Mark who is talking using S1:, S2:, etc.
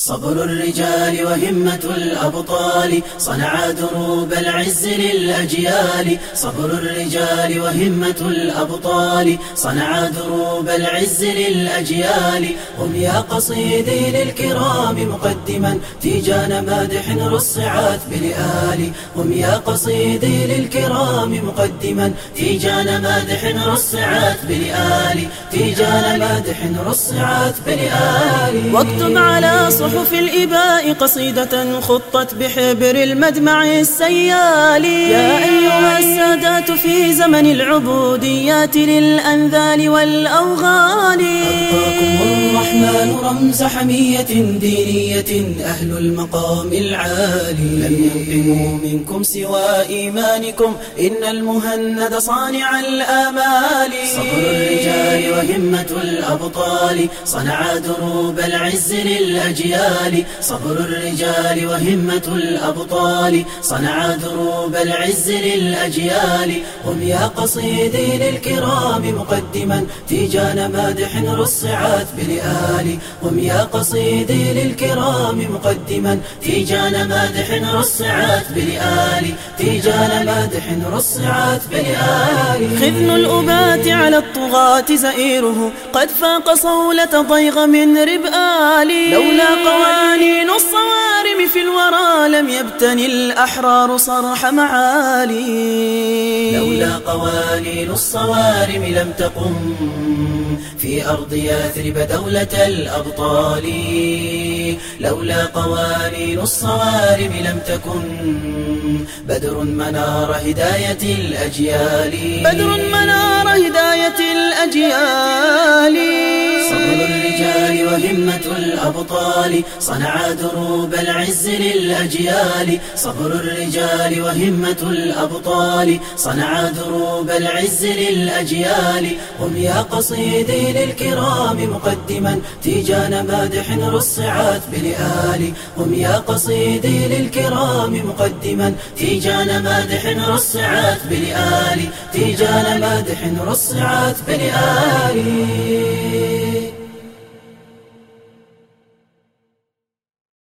S1: صبر الرجال وهمة الأبطال صنع دروب العز للأجيال. صبر الرجال وهمة الأبطال صنع دروب العز للأجيال. هم يا قصيدي للكرام مقدما تيجان مادح رصعت بلآل. هم يا قصيدي للكرام مقدما تيجان مادح رصعت بلآل. تيجان مادح رصعت بلآل.
S2: واكتب على صحف الإباء قصيدة خطت بحبر المدمع السيال. يا أيها السادات في زمن العبوديات للأنذال والأوغال.
S1: أبقاكم الرحمن رمز حمية دينية أهل المقام العالي. لم ينقموا منكم سوى إيمانكم إن المهند صانع الآمال. صبر الرجال وهمة الأبطال صنع دروب العز للأجيال. صبر الرجال وهمة الأبطال صنع دروب العز للأجيال. هم يا قصيدي للكرام مقدما تيجان مادح رصعت بلآل. هم يا قصيدي للكرام مقدما تيجان مادح رصعت بلآل. تيجان مادح رصعت بلآل.
S2: خذن الأبات على الطغاة زئيره قد فاق صولة ضيغ من ربآل. لولا قوانين الصوارم في الورى لم يبتني الأحرار صرح معالي.
S1: لولا قوانين الصوارم لم تقم في أرض يثرب دولة الأبطال. لولا قوانين الصوارم لم تكن بدر منار هداية الأجيال.
S2: بدر منار هداية الأجيال.
S1: صبر الرجال وهمة الأبطال صنع دروب العز للأجيال. صبر الرجال وهمة الأبطال صنع دروب العز للأجيال. هم يا قصيدي للكرام مقدما تيجان مادح رصعت بلآل. هم يا قصيدي للكرام مقدما تيجان مادح رصعت بلآل. تيجان مادح رصعت بلآل.